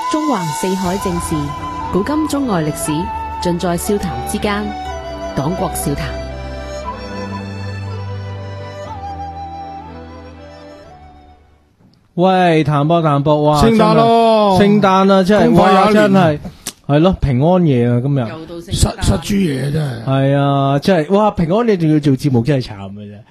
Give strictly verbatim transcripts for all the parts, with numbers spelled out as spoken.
中橫四海正事，古今中外歷史，盡在笑談之間。講國笑談。 喂，譚博譚博，哇！ 聖誕咯， 聖誕啦，真係哇，真係係咯，平安夜啊，今日又到聖失誕， 失豬嘢真係。 係啊，真係哇！平安夜仲要做節目，真係慘嘅啫。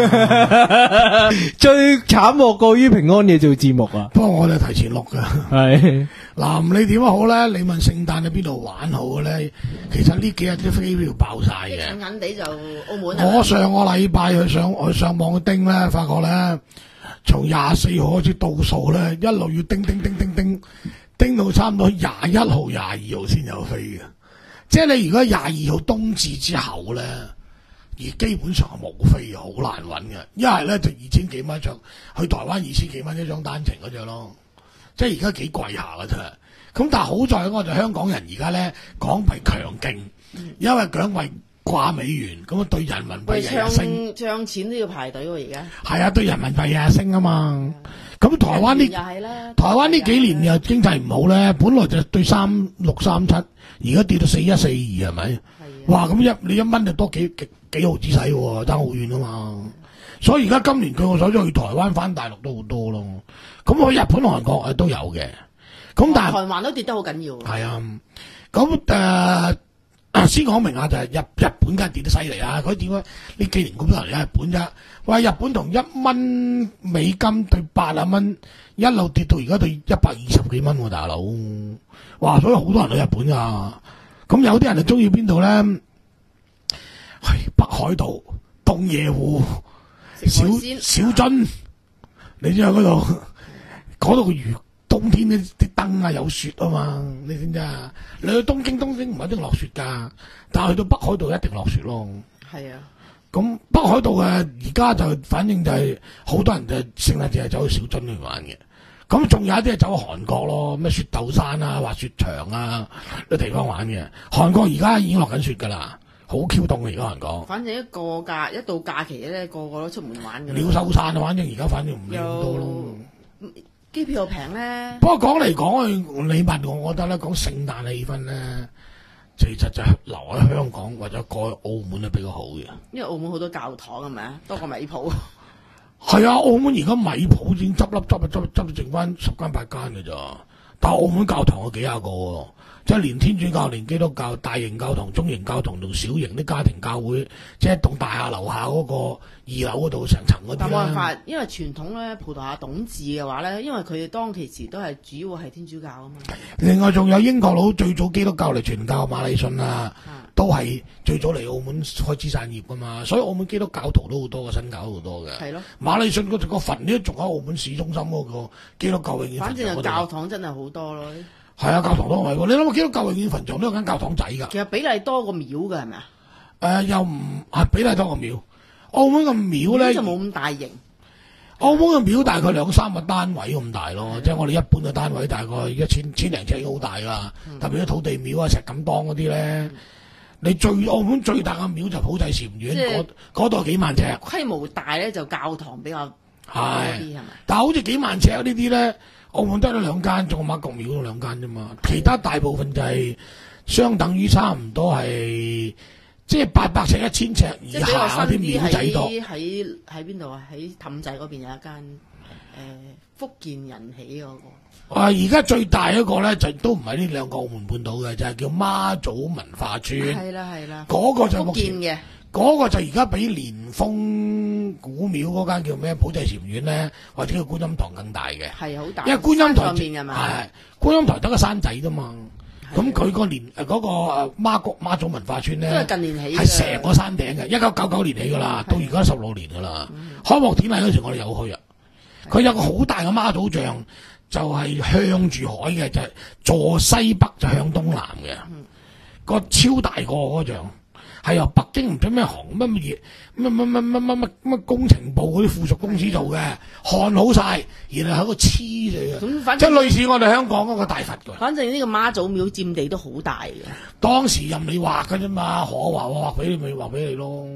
最慘莫過於平安夜做節目啊！ 不過我哋提前錄噶。 係嗱，唔理點樣好咧，你問聖誕喺邊度玩好嘅咧？其實呢幾日啲飛機都要爆晒嘅。 近近地就澳門啊！ 我上個禮拜去上去上網叮咧，發覺咧，從廿四號開始倒數咧，一路要叮叮叮叮叮，叮到差唔多廿一號、廿二號先有飛嘅。即係你如果廿二號冬至之後咧，而基本上係冇飛嘅，好難揾嘅。一係咧就二千幾蚊一張，去台灣二千幾蚊一張單程嗰隻咯。即係而家幾貴下嘅啫。咁但係好在我哋香港人而家咧港幣強勁，因為港幣掛美元，咁啊對人民幣日日升， 唱錢都要排隊喎而家。 係啊，對人民幣日日升啊嘛。咁台灣呢？ 又係啦。 台灣呢幾年又經濟唔好咧，本來就對三六三七，而家跌到四一四二係咪？哇！咁一你一蚊就多幾幾幾毫子使喎，爭好遠啊嘛。所以而家今年據我所知去台灣返大陸都好多咯。咁去日本、韓國誒都有嘅。咁但係台灣都跌得好緊要。 係啊。咁誒。啊、先講明下就係日日本梗係跌得犀利啊！佢點解呢幾年咁多人嚟日本啫？話日本同一蚊美金對八啊蚊，一路跌到而家對一百二十幾蚊喎，大佬！哇！所以好多人去日本噶。咁有啲人就中意邊度咧？係北海道、洞爺湖、小小樽，你知啊？嗰度嗰度嘅魚。冬天啲啲燈啊有雪啊嘛，你知唔知啊？你去東京，東京唔一定落雪噶，但係去到北海道一定落雪咯。 係啊， 咁北海道嘅而家就反正就係、是、好多人就聖誕節係走去小樽去玩嘅。咁仲有一啲係走去韓國咯，咩雪竇山啊、滑雪場啊啲地方玩嘅。韓國而家已經落緊雪噶啦，好 Q 凍嘅而家韓國。 反正一個假一到假期咧，個個都出門玩嘅。 鳥獸散啊，反正而家反正唔理咁多咯。 機票又平咧， 不過講嚟講去，你問我，我覺得咧講聖誕氣氛咧，其實就留喺香港或者過去澳門咧比較好嘅。 因為澳門好多教堂係咪啊？多過米鋪。 係啊，澳門而家米鋪已經執笠執啊執執到剩翻十間八間嘅咋。但係澳門教堂有幾廿個喎，即係連天主教、連基督教、大型教堂、中型教堂同小型啲家庭教會，即係一棟大廈樓下嗰個二樓嗰度成層嗰啲。 但冇辦法，因為傳統咧，葡萄牙統治嘅話咧，因為佢哋當其時都係主要係天主教啊嘛。另外仲有英國佬最早基督教嚟傳教馬禮遜啊，都係最早嚟澳門開枝散葉噶嘛，所以澳門基督教徒都好多嘅，新教好多嘅。係咯，馬禮遜嗰個墳呢，仲喺澳門市中心嗰個基督教永遠墳場嗰度。反正教堂真係好多咯。係啊，教堂都係喎。你諗下基督教永遠墳場都有間教堂仔㗎。其實比例多過廟㗎係咪啊？誒、呃，又唔係比例多過廟。澳門個廟咧就冇咁大型。澳門個廟大概兩三個單位咁大咯，即係我哋一般嘅單位大概一千千零尺已經好大㗎。嗯、特別啲土地廟啊、石錦當嗰啲咧。嗯你最澳門最大嘅廟就普濟禪院，嗰嗰度幾萬尺。規模大咧就教堂比較多啲係咪？但係好似幾萬尺呢啲咧，澳門得咗兩間，仲有媽閣廟都兩間啫嘛。其他大部分就係相等於差唔多係即係八百尺、一千尺以下嗰啲廟仔多。喺喺邊度啊？喺氹仔嗰邊有一間誒、呃、福建人起嗰、那個。啊！而家最大一個咧，就都唔係呢兩個澳門半島嘅，就係、是、叫媽祖文化村。係啦係啦，嗰個就福建嘅，嗰個就而家比蓮峰古廟嗰間叫咩普濟禪院咧，或者叫觀音堂更大嘅。係好大，因為觀音台係觀音台得個山仔啫嘛。咁佢個年誒嗰個媽國媽祖文化村咧，都係近年起嘅，係成個山頂嘅，一九九九年起噶啦，到而家十六年噶啦。嗯、開幕典禮嗰時我哋有去啊，佢有個好大嘅媽祖像。就係向住海嘅，就係、是、坐西北就向東南嘅，嗯、個超大個嗰像，係由北京唔知咩航乜乜嘢乜乜乜乜乜乜乜工程部嗰啲附屬公司做嘅，焊好晒，然後喺個黐嚟嘅，即係類似我哋香港嗰個大佛嘅。反正呢個媽祖廟佔地都好大嘅。當時任你畫嘅啫嘛，可畫我畫俾你咪畫俾你咯。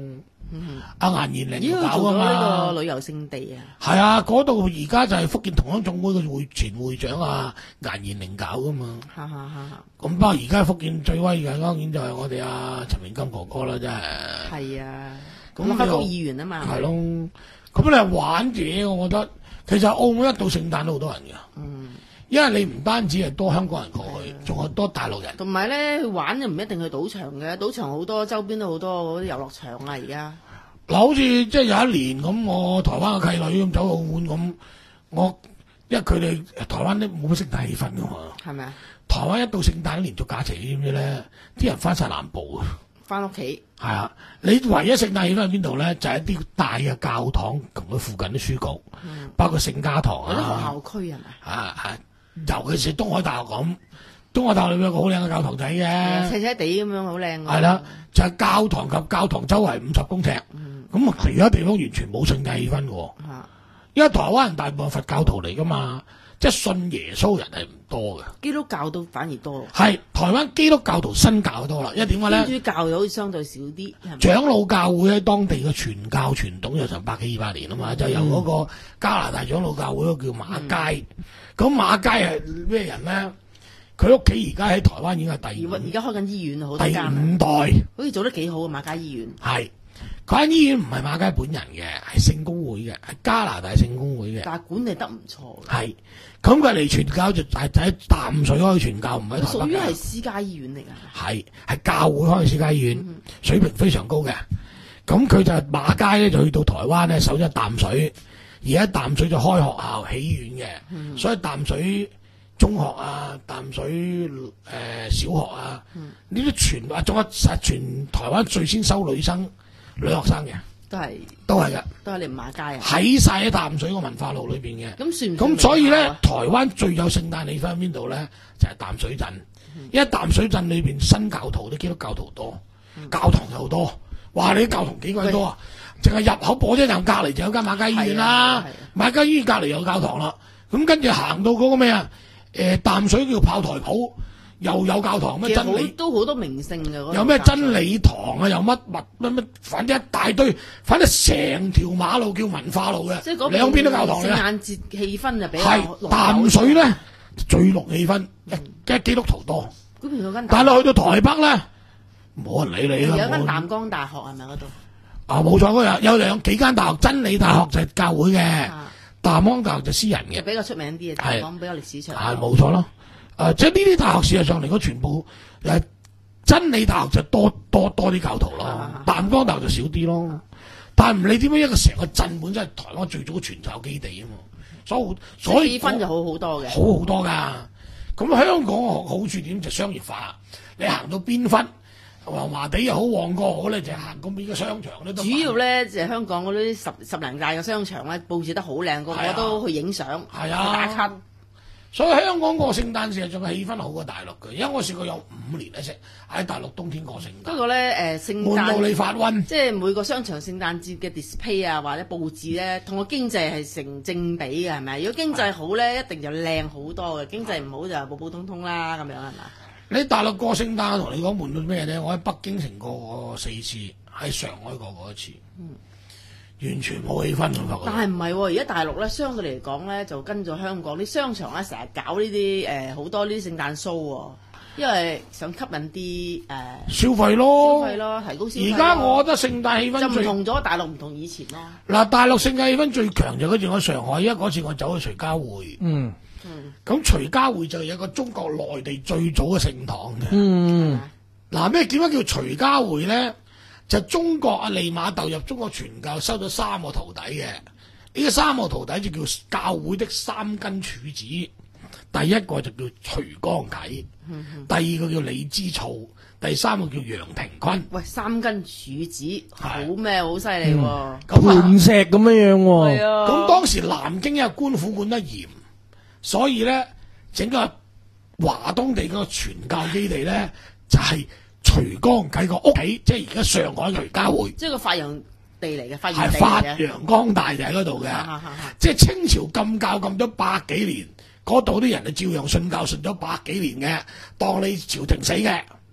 阿顏賢玲咦，佢搞噶做咗呢嘛。 個旅遊勝地啊！ 係啊，嗰度而家就係福建同鄉總會嘅會前會長啊顏賢玲搞噶嘛。 哈哈哈哈！ 咁不過而家福建最威嘅當然就係我哋阿陳明金哥哥啦，真係。 係啊， 咁立法局議員啊嘛。 係咯，咁你係玩嘢，我覺得其實澳門一到聖誕都好多人㗎。 嗯。 因為你唔單止係多香港人過去，仲有多大陸人。 同埋咧，去玩就唔一定去賭場嘅，賭場好多周邊都好多嗰啲遊樂場啊！而家嗱，好似即係有一年咁，我台灣嘅契女咁走澳門咁，我因為佢哋台灣都冇乜聖誕氣氛㗎嘛。 係咪啊？ 台灣一到聖誕連續假期，知唔知咧？啲人翻晒南部啊！ 翻屋企係啊！你唯一聖誕氣氛喺邊度咧？就係、是、一啲大嘅教堂同佢附近啲書局，嗯、包括聖家堂啊。 嗰啲學校區係咪啊啊！尤其是東海大學咁，東海大學裏邊有個好靚嘅教堂仔嘅， 斜斜地咁樣好靚。 係啦，就係、是、教堂及教堂周圍五十公尺，咁、嗯、其他地方完全冇聖誕氣氛嘅。嗯、因為台灣人大部分佛教徒嚟噶嘛，即係信耶穌人係唔多嘅。 基督教都反而多。 係台灣基督教徒新教多啦，因為點解咧？ 天主教又好似相對少啲。 長老教會喺當地嘅傳教傳統有成百幾二百年啊嘛，嗯、就由嗰個加拿大長老教會嗰個叫馬偕。嗯咁馬偕係咩人咧？佢屋企而家喺台灣已經係第五， 而家開緊醫院好多間。 第五代， 好似做得幾好啊！馬偕醫院係佢間醫院唔係馬偕本人嘅，係聖公會嘅，係加拿大聖公會嘅。 但係管理得唔錯。 係咁佢嚟傳教就係喺淡水開傳教，唔係台北。 屬於係私家醫院嚟㗎。 係係教會開私家醫院，嗯、水平非常高嘅。咁佢就馬偕咧就去到台灣咧，首先淡水。而家淡水就開學校起院嘅，嗯、所以淡水中學啊、淡水誒、呃、小學啊，呢啲、嗯、全啊仲有實全台灣最先收女生女學生嘅， 都係都係㗎， 都係你馬偕啊， 喺晒喺淡水個文化路裏邊嘅。 咁算唔算？ 咁所以咧，台灣最有聖誕氣氛喺邊度咧？就係、是、淡水鎮，嗯、因為淡水鎮裏邊新教徒啲基督教徒多，嗯、教堂又多。哇！你啲教堂幾鬼多啊！淨係入口火車站隔離就有間馬偕醫院啦，馬偕醫院隔離有教堂啦。咁跟住行到嗰個咩啊？誒淡水叫炮台埔又有教堂咩？真理都好多名勝嘅。 有咩真理堂啊？又乜乜乜乜，反正一大堆，反正成條馬路叫文化路嘅， 即係兩邊都教堂嘅。 聖誕節氣氛就比較係淡水咧最濃氣氛，即係基督徒多。 嗰邊有間， 但係去到台北咧，冇人理你啦。 有間淡江大學係咪嗰度？ 啊，冇錯，嗰有有兩幾間大學，真理大學就係教會嘅， 啊、 淡江大學就私人嘅， 比較出名啲嘅，淡江比較歷史長。 係冇錯咯，誒、呃，即係呢啲大學事實上嚟講，全部誒、呃、真理大學就多多多啲教徒咯，啊、淡江大學就少啲咯。啊、但係唔理點解，一個成個鎮本身係台灣最早嘅傳教基地啊嘛，所以所以氣氛就好好多嘅， 好好多㗎。咁香港嘅好處點就商業化，你行到邊忽？黃麻地又好，旺角好咧，就行嗰邊嘅商場咧。 主要咧就係、是、香港嗰啲十十零大嘅商場咧，佈置得好靚，個個都去影相， 係啊， 打卡。 所以香港個聖誕節仲係氣氛好過大陸嘅，因為我試過有五年咧，喺大陸冬天過聖誕。 不過咧誒，聖誕悶到你發瘟， 即係每個商場聖誕節嘅 display 啊，或者佈置咧，同個經濟係成正比嘅，係咪？如果經濟好咧，的一定就靚好多嘅；經濟唔好就普普通通啦，咁樣係咪？ 你大陸過聖誕，同你講悶到咩咧？我喺北京城過過四次，喺上海過過一次，嗯、完全冇氣氛。 但係唔係喎？而家大陸咧，相對嚟講咧，就跟咗香港啲商場咧，成日搞呢啲誒好多呢啲聖誕 show 喎，因為想吸引啲誒、呃、 消費咯， 消費咯，提高消費。 而家我覺得聖誕氣氛就唔同咗，大陸唔同以前咯。 嗱，大陸聖誕氣氛最強就嗰次我上海，因為嗰次我走去徐家匯。嗯。咁、嗯、徐家匯就有一個中國內地最早嘅聖堂嘅。嗯，嗱咩點解叫徐家匯咧？就中國阿利瑪竇入中國傳教，收咗三個徒弟嘅。呢個三個徒弟就叫教會的三根柱子。第一個就叫徐光啟，嗯、哼第二個叫李之操，第三個叫楊廷坤。 喂，三根柱子好咩？好犀利喎！ 磐石咁樣樣喎。 係啊。 咁當時南京因為官府管得嚴。所以咧，整個華東地嗰個傳教基地咧，就係、是、徐光啟個屋企，即係而家上海徐家匯， 即係個發揚地嚟嘅，發揚地嚟嘅。 係發揚光大就喺嗰度嘅，即係清朝禁教禁咗百幾年，嗰度啲人就照樣信教信咗百幾年嘅，當你朝廷死嘅。 即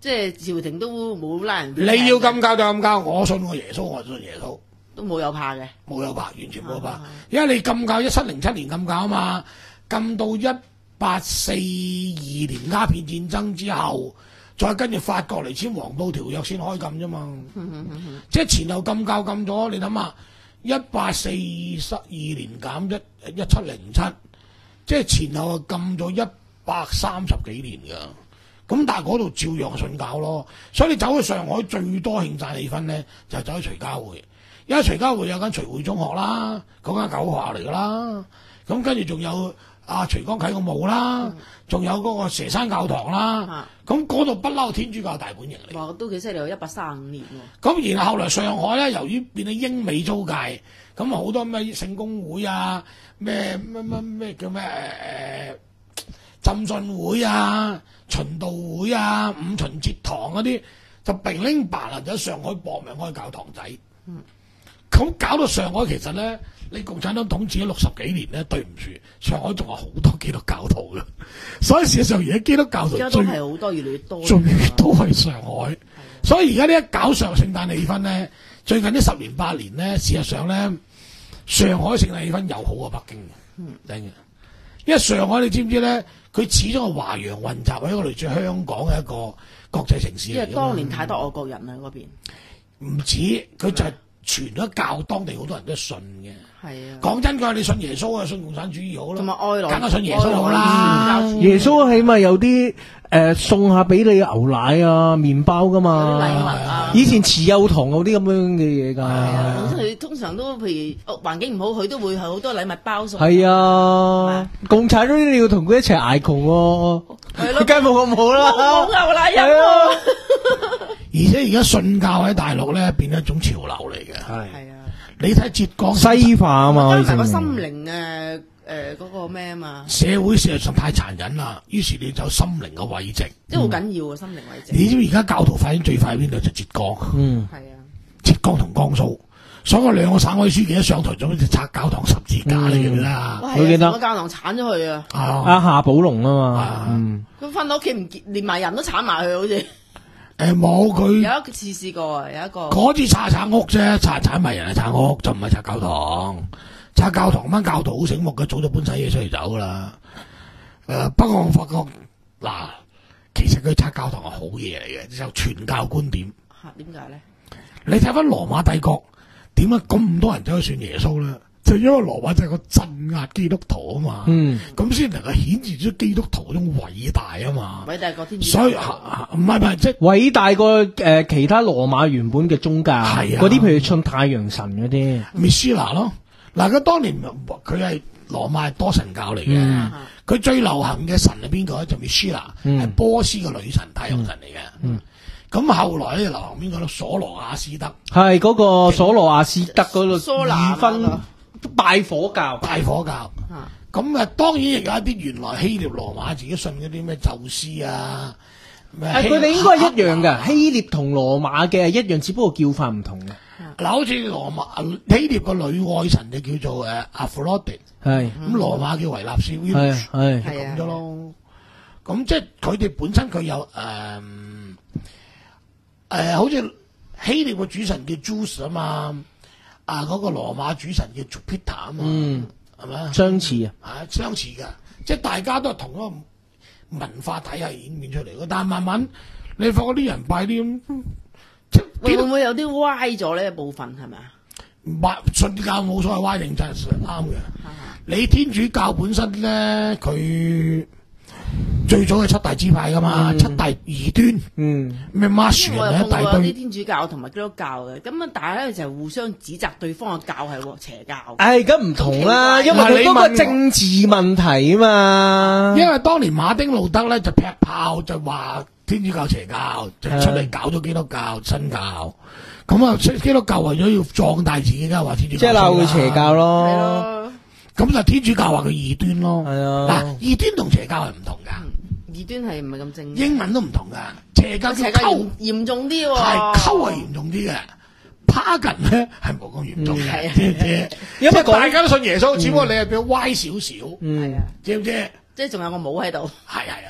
即係朝廷都冇拉人。 你要禁教就禁教，我信我耶穌，我信耶穌， 都冇有怕嘅， 冇有怕，完全冇有怕。因為你禁教一七零七年禁教啊嘛，禁到一八四二年鴉片戰爭之後，再跟住法國嚟簽黃埔條約先開禁啫嘛。即係前後禁教禁咗，你諗下，一八四二年減一一七零七，即係前後禁咗一百三十幾年㗎。咁但係嗰度照樣信教咯，所以你走去上海最多慶讚氣氛咧，就走去徐家匯，因為徐家匯有間徐匯中學啦，嗰間舊學校嚟㗎啦，咁跟住仲有阿、啊、徐江啟個墓啦，仲、嗯、有嗰個蛇山教堂啦，咁嗰度不嬲天主教大本營嚟。 哇，都幾犀利，一百三十五年喎。 咁然後後來上海咧，由於變咗英美租界，咁啊好多咩聖公會啊，咩咩咩咩叫咩誒、呃、浸信會啊。循道會啊、五旬節堂嗰啲就並拎白啦，喺上海搏命開教堂仔。咁、嗯、搞到上海其實咧，你共產黨統治咗六十幾年咧，對唔住，上海仲有好多基督教徒嘅。所以事實上而家基督教徒而家都係好多，越嚟越多， 最多係上海。所以而家呢一搞上聖誕氣氛咧，最近呢十年八年咧，事實上咧，上海聖誕氣氛又好過北京嘅。嗯，真嘅。因為上海你知唔知咧？佢始終係華洋混雜，係一個類似香港嘅一個國際城市嚟嘅。因為當年太多外國人啦嗰邊。 唔止，佢就係傳咗教，當地好多人都信嘅。 係啊。講真句，你信耶穌啊，信共產主義好啦。 同埋愛來， 梗係信耶穌好啦。 耶穌起碼有啲誒、呃、送下俾你牛奶啊、麵包噶嘛。 禮物啊。 以前慈幼堂嗰啲咁樣嘅嘢㗎。係啊。佢通常都譬如環境唔好，佢都會係好多禮物包送。 係啊。共產黨你要同佢一齊捱窮喎。係咯。梗係冇咁好啦。 冇牛奶飲喎。 而且而家信教喺大陸咧變咗一種潮流嚟嘅。係。係啊。你睇浙江西化啊嘛， 加埋個心靈誒誒嗰個咩啊嘛。 社會事實上太殘忍啦，於是你就心靈嘅慰藉， 即係好緊要啊！心靈慰藉。 你知唔知而家教徒發展最快邊度就浙江？ 嗯， 係啊， 浙江同江蘇，所以兩個省委書記一上台咗就拆教堂十字架嚟嘅啦。 我記得個教堂鏟咗佢啊！ 阿夏寶龍啊嘛， 嗯， 佢翻到屋企唔見，連埋人都鏟埋佢好似。 誒冇佢有一次試過啊，有一個嗰次拆拆屋啫，拆拆埋人係拆屋，就唔係拆教堂。拆教堂班教徒好醒目嘅，早就搬晒嘢出嚟走噶啦。誒、呃，不過我發覺嗱，其實佢拆教堂係好嘢嚟嘅，就傳教觀點。 嚇點解咧？ 你睇翻羅馬帝國點解咁多人走去信耶穌咧？就因為羅馬就係個鎮壓基督徒啊嘛，咁先、嗯、能夠顯示出基督徒嗰種偉大啊嘛， 偉大過天主教， 所以唔係唔係即係偉大過誒、呃、其他羅馬原本嘅宗教，係啊，嗰啲譬如信太陽神嗰啲 Messina 咯，嗱佢當年佢係羅馬係多神教嚟嘅，佢、嗯、最流行嘅神係邊個咧？就 Messina 係波斯嘅女神太陽神嚟嘅。嗯嗯咁後來咧流行邊個咧？索羅亞斯德係嗰、那個索羅亞斯德嗰度二分拜火教， 拜火教。咁啊，當然亦有一啲原來希臘羅馬自己信嗰啲咩宙斯啊， 誒佢哋應該係一樣嘅，希臘同羅馬嘅一樣，只不過叫法唔同嘅。 嗱，好似羅馬希臘個女愛神就叫做誒阿弗洛狄，係咁羅馬叫維納斯，係係咁咗咯。咁即係佢哋本身佢有誒。呃誒、呃，好似希臘個主神叫 Zeus 啊嘛，啊嗰、那個羅馬主神叫 Jupiter 啊嘛，嗯，係咪啊？相似啊，啊相似噶，即係大家都係同一個文化體系演變出嚟嘅。但係慢慢你發覺啲人拜啲咁，即係會唔會有啲歪咗呢一部分係咪啊？ 歪信教冇所謂歪定真係啱嘅。你天主教本身咧，佢。最早係七大支派噶嘛，嗯、七大異端，嗯，咩馬樹人一大堆。我有碰過啲天主教同埋基督教嘅，咁啊，大家咧就互相指責對方嘅教係邪教。唉，咁唔同啦，因為佢嗰個政治問題啊嘛。因為當年馬丁路德咧就劈炮就話天主教邪教，就出嚟搞咗基督教新教。咁啊，基督教為咗要壯大自己，梗係話天主教。即係鬧佢邪教咯。係咯。咁就天主教話佢異端咯。係啊。嗱，異端同邪教係唔同噶。異端係唔係咁正？英文都唔同噶，邪教邪教嚴嚴重啲喎，係溝係嚴重啲嘅，pagan咧係冇咁嚴重嘅，知唔知？因為大家都信耶穌，只不過你係比較歪少少，係啊，知唔知？即係仲有個帽喺度，係係係係。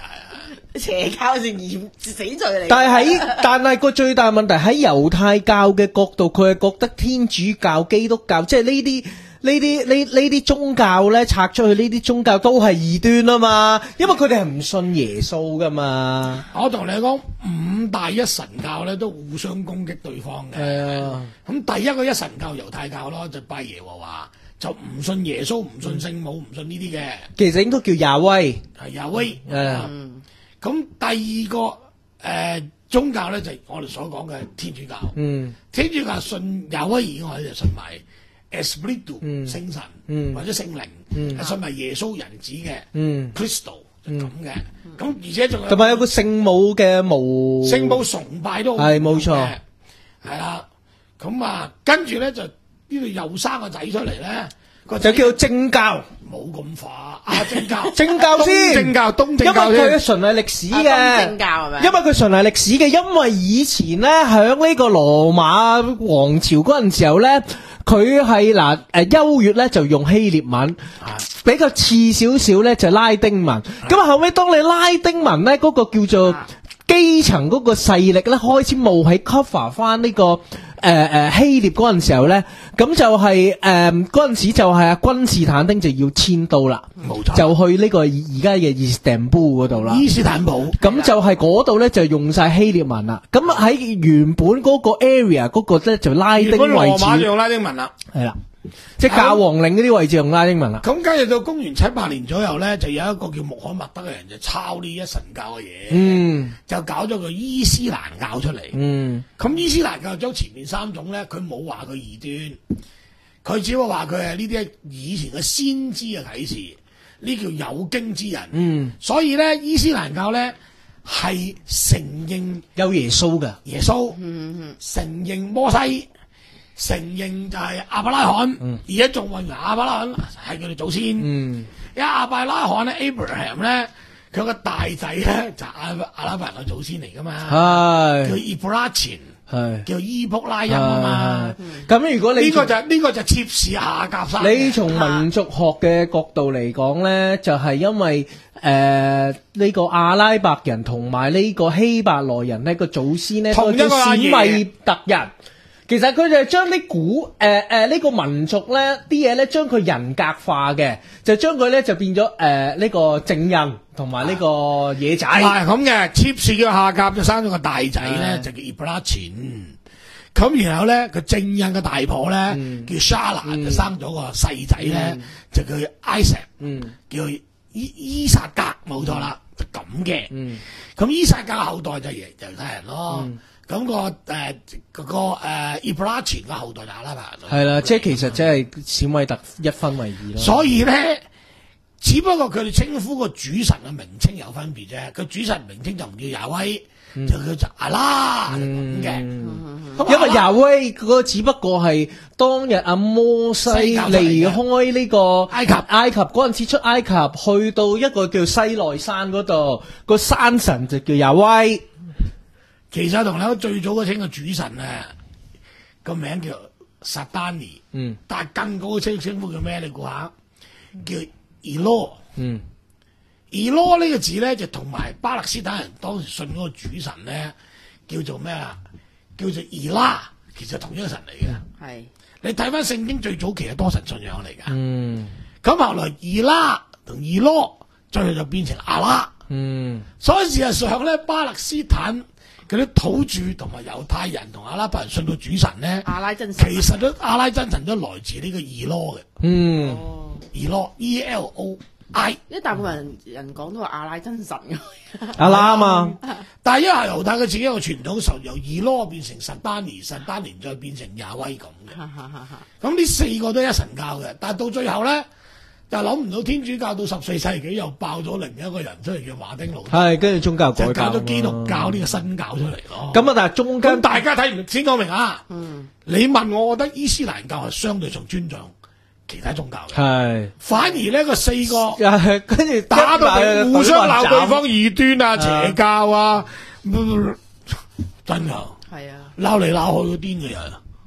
邪教係嚴死罪嚟。 但係喺但係個最大問題喺猶太教嘅角度，佢係覺得天主教、基督教，即係呢啲呢啲呢呢啲宗教咧，拆出去呢啲宗教都係異端啊嘛，因為佢哋係唔信耶穌噶嘛。 我同你講，五大一神教咧都互相攻擊對方嘅。 係啊， 咁第一個一神教猶太教咯，就拜耶和華，就唔信耶穌，唔信聖母，唔信呢啲嘅。 其實應該叫亞威， 係亞威。 嗯。 咁第二個誒、呃、宗教咧就係、是、我哋所講嘅天主教。嗯，天主教信亞威以外就信埋 Espiritu 聖神、嗯、或者聖靈，嗯、信埋耶穌人子嘅、嗯、Crystal 就咁嘅。咁、嗯、而且仲有同埋有個聖母嘅模，聖母崇拜都係冇錯，係啦。咁啊，跟住咧就呢度又生個仔出嚟咧。就叫正教，冇咁快啊！正教，正教先，正教，東正教，因為佢純係歷史嘅， 東正教係咪？ 因為佢純係歷史嘅，因為以前咧響呢個羅馬王朝嗰陣時候咧，佢係嗱誒優越咧就用希臘文，比較次少少咧就拉丁文。咁啊後尾當你拉丁文咧嗰個叫做基層嗰個勢力咧開始冒起 cover 翻呢個。誒誒、呃，希臘嗰陣時候咧，咁就係誒嗰陣時就係阿君士坦丁就要遷都啦，冇錯，就去呢個而家嘅伊斯坦布嗰度啦。伊斯坦布，咁就係嗰度咧就用晒希臘文啦。咁喺原本嗰個 area 嗰個咧就拉丁位置，羅馬就用拉丁文啦，係啦。即係教皇令嗰啲位置用拉丁文啦。咁跟住到公元七百年左右咧，就有一個叫穆罕默德嘅人就抄呢一神教嘅嘢，嗯，就搞咗個伊斯蘭教出嚟。嗯，咁伊斯蘭教將前面三種咧，佢冇話佢異端，佢只不過話佢係呢啲以前嘅先知嘅啟示，呢叫有經之人。嗯，所以咧伊斯蘭教咧係承認有耶穌嘅耶穌，嗯嗯，承認摩西。承認就係亞伯拉罕，嗯、而家仲問亞伯拉罕係佢哋祖先。嗯，因為亞伯拉罕咧 ，Abraham 咧，佢個大仔咧就阿阿拉伯人嘅祖先嚟噶嘛，係叫伊布拉前，係叫伊卜拉欣啊嘛。咁、嗯、如果你呢個就呢、這個就妾侍夏甲生。你從民族學嘅角度嚟講咧，就係、是、因為誒呢、呃這個阿拉伯人同埋呢個希伯來人呢個祖先咧都叫史米特人。其實佢就係將啲古誒誒呢個民族咧啲嘢咧，將佢人格化嘅，就將佢咧就變咗誒呢個正印同埋呢個野仔。係咁嘅，妾侍叫夏甲就生咗個大仔咧，就叫伊布拉錢。咁然後咧，個正印嘅大婆咧、嗯、叫莎拿，就生咗個細仔咧，嗯、就叫艾石，嗯、叫伊伊薩格，冇錯啦，就咁嘅。咁、嗯、伊薩格後代就耶猶太人咯。嗯咁、那個誒嗰、呃那個誒伊布拉前嘅後代就阿拉伯人，係啦，即係其實即係小米特一分為二咯。所以咧，只不過佢哋稱呼個主神嘅名稱有分別啫。個主神名稱就唔叫亞威，嗯、就叫做阿拉咁嘅。因為亞威嗰個只不過係當日阿摩西離開呢個埃及，埃及嗰陣時出埃及，去到一個叫西奈山嗰度，個山神就叫亞威。其實同你講最早嗰稱嘅主神啊，個名叫撒丹尼，嗯，但係更高嘅稱稱呼叫咩？你估下，叫伊羅，嗯，伊羅呢個字咧就同埋巴勒斯坦人當時信嗰個主神咧叫做咩啊？叫做伊拉，其實同一個神嚟嘅。係、嗯，你睇翻聖經最早期係多神信仰嚟㗎。嗯，咁後來伊拉同伊羅最後就變成阿拉。嗯，所以事實上咧，巴勒斯坦嗰啲土著同埋猶太人同阿拉伯人信到主神咧，阿拉真神其實都阿拉真神都來自呢個伊羅嘅。嗯，伊羅 E L O I， 因為大部分人人講都話阿拉真神嘅，阿拉啊嘛。但係因為猶太佢自己有個傳統，受由伊羅變成實丹尼，實丹尼再變成亞威咁嘅。咁呢四個都係一神教嘅，但係到最後咧。就諗唔到天主教到十四世紀又爆咗另一個人出嚟叫馬丁路德，係跟住宗教改革，就搞咗基督教呢個新教出嚟咯。咁啊，但係中間大家睇唔先講明啊。嗯，你問我，我覺得伊斯蘭教係相對上尊重其他宗教嘅，係反而呢個四個跟住打到互相鬧對方異端啊、邪教啊，真噶係啊，鬧嚟鬧去都癲嘅人。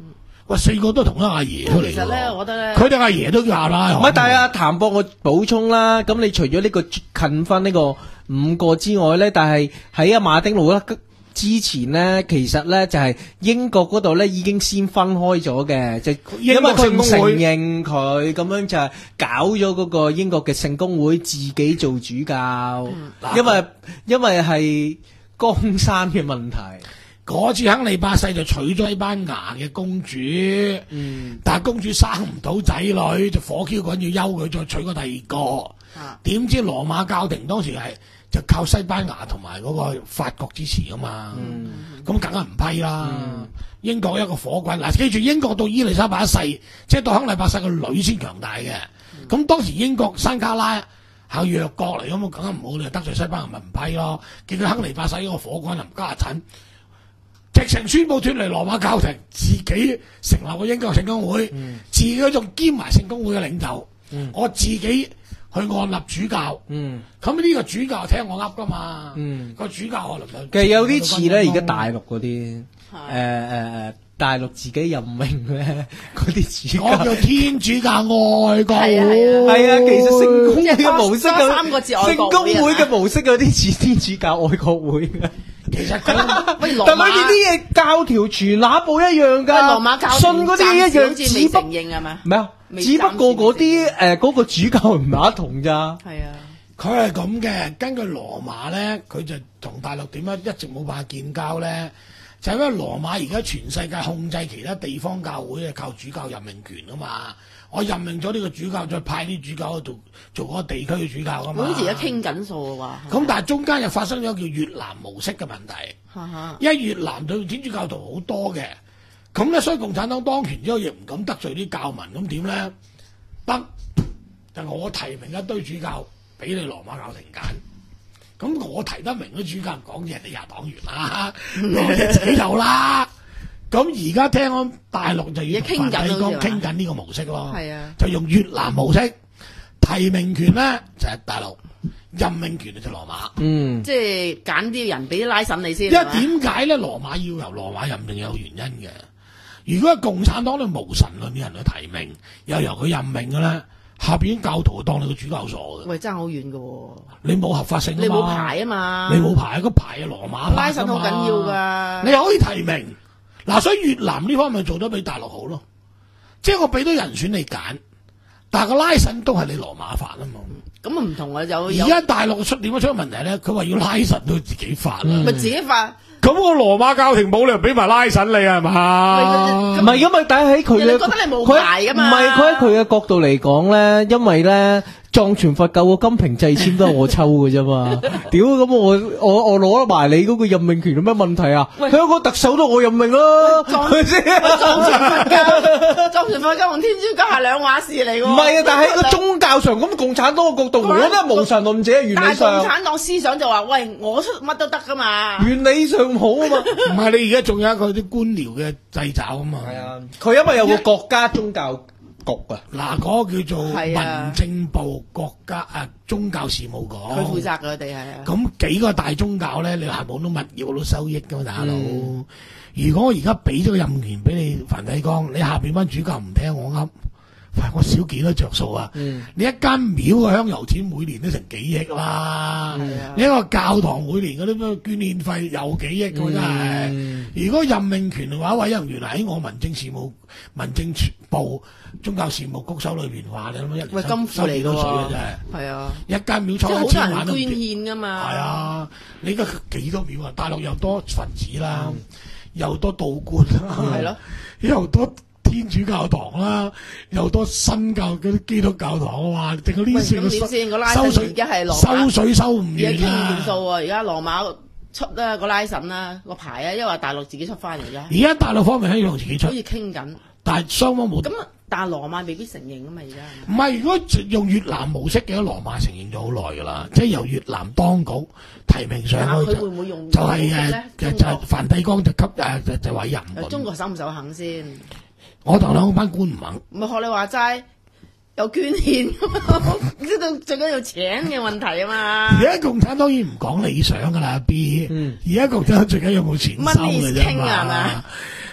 喂，四個都同一阿爺出嚟。 其實咧，我覺得咧， 佢哋阿爺都叫阿拉罕。 唔係，但係阿譚博我補充啦，咁你除咗呢個近分呢個五個之外咧，但係喺阿馬丁路咧之前咧，其實咧就係英國嗰度咧已經先分開咗嘅，就因為佢唔承認佢咁樣就係搞咗嗰個英國嘅聖公會自己做主教，嗯、因為因為係江山嘅問題。 嗰次亨利八世就娶咗西班牙嘅公主，嗯，但係公主生唔到仔女，就火 Q 滾要休佢，再娶個第二個。點、啊、知羅馬教廷當時係就靠西班牙同埋嗰個法國支持啊嘛，咁梗係唔批啦。嗯、英國一個火滾，嗱，記住英國到伊麗莎白一世，即係到亨利八世個女先強大嘅。咁、嗯、當時英國山卡拉係弱國嚟，咁啊梗係唔好你得罪西班牙咪唔批咯。見到亨利八世嗰個火滾林家陣。直情宣布脫離羅馬教廷，自己成立個英國聖公會，嗯、自己仲兼埋聖公會嘅領袖，嗯、我自己去按立主教。咁呢、嗯、個主教聽我噏噶嘛？嗯、個主教可能其實有啲似咧，而家大陸嗰啲誒誒誒，大陸自己任命咧嗰啲主教， 我叫天主教愛國會。 係啊，其實聖公會嘅模式有三個字愛國會， 聖公會嘅模式有啲似天主教愛國會嘅。 其實但係呢啲嘢教條全那部一樣㗎， 羅馬教信嗰啲一樣，只不承認係咪？ 咩啊？只不過嗰啲誒嗰個主教唔係一同咋。 係啊， 佢係咁嘅。根據羅馬咧，佢就同大陸點樣一直冇辦法建交咧，就係因為羅馬而家全世界控制其他地方教會係靠主教任命權啊嘛。我任命咗呢個主教，再派啲主教去做做嗰個地區嘅主教噶嘛。 好似而家傾緊數嘅話。 咁但係中間又發生咗叫越南模式嘅問題。因為越南對天主教徒好多嘅，咁咧所以共產黨當權之後亦唔敢得罪啲教民，咁點咧？得就我提名一堆主教俾你羅馬教廷揀，咁我提得名啲主教講嘢，人哋廿黨員啦，我哋自己有啦。咁而家聽講大陸就要同梵蒂岡傾緊呢個模式咯，就用越南模式，提名權咧就係大陸，任命權就係羅馬。嗯， 即係揀啲人俾啲拉審你先。 因為點解咧？羅馬要由羅馬任命有原因嘅。如果係共產黨咧無神論啲人去提名，又由佢任命嘅咧，下邊教徒當你個主教傻嘅。 喂，爭好遠嘅喎。 你冇合法性啊嘛， 你冇牌啊嘛， 你冇牌，個牌係羅馬拉審好緊要㗎。 你可以提名。嗱，所以越南呢方面做得比大陸好咯，即係我俾到人選你揀，但係個拉審都係你羅馬法啊嘛。 咁啊唔同啊，有而家大陸出點樣出問題咧？佢話要拉審都自己法啦，咪、 嗯、自己法。 咁個羅馬教廷冇理由俾埋拉審你係嘛？ 唔係，因為但係喺佢嘅， 覺得你冇牌㗎嘛？ 唔係，佢喺佢嘅角度嚟講咧，因為咧。藏傳佛教個金瓶掣籤都係我抽嘅啫嘛，屌咁我我我攞埋你嗰個任命權有咩問題啊？香港特首都我任命咯，係咪先？ 藏傳佛教、藏傳佛教同天主教係兩碼事嚟嘅。 唔係啊，但係喺個宗教上咁，共產黨嘅角度，我都係無神論者，原理上。但係共產黨思想就話：喂，我出乜都得噶嘛。 原理上好啊嘛。 唔係你而家仲有一個啲官僚嘅掣肘啊嘛。係啊， 佢因為有個國家宗教。局啊， 嗱嗰個叫做民政部國家誒宗教事務局， 佢負責佢哋係啊。 咁幾個大宗教咧，你係冇到物業都收益噶嘛，大佬。嗯、如果我而家俾咗個任權俾你梵蒂岡，你下邊班主教唔聽我噏，喂，我少幾多着數啊？嗯、你一間廟嘅香油錢每年都成幾億啦，嗯、你一個教堂每年嗰啲咩捐獻費有幾億㗎真係。嗯、如果任命權嘅話，委任員喺我民政事務民政部宗教事務局手裏邊話，你諗一年收收幾多水啊？真係。係啊，一間廟抽一千萬都唔捐獻㗎嘛。係啊，你而家幾多廟啊？大陸又多分子啦，嗯、又多道觀啦，係咯、嗯，又多。天主教堂啦，又多新教嗰啲基督教堂啊嘛，淨係呢四個收水，而家係收水收唔完啊！而家傾完數喎，而家羅馬出啦個拉審啦個牌啊，因為話大陸自己出翻嚟而家。 而家大陸方面喺度自己出， 好似傾緊， 但係雙方冇。 咁但係羅馬未必承認啊嘛，而家。 唔係，如果用越南模式嘅，羅馬承認咗好耐噶啦，即係由越南當局提名上去。 佢會唔會用？ 就係誒，就係梵蒂岡就給誒就就委任。 中國手唔手肯先？ 我同兩班官唔肯， 唔係學你話齋有捐獻，呢度最緊要錢嘅問題啊嘛。而家共產當然唔講理想噶啦，B。而家共產最緊要有冇錢收嘅啫嘛。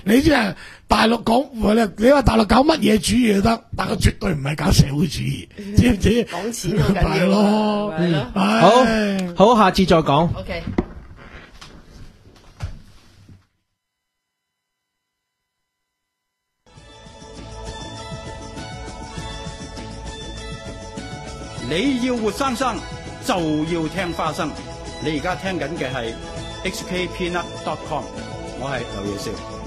你知係大陸講，你話大陸搞乜嘢主義都得，但係絕對唔係搞社會主義，知唔知？ 講錢好緊要咯， 係咯。 好，好，下次再講。 OK。 你要活生生就要聽花生。你而家聽緊嘅係 H K Peanut dot com， 我係劉野少。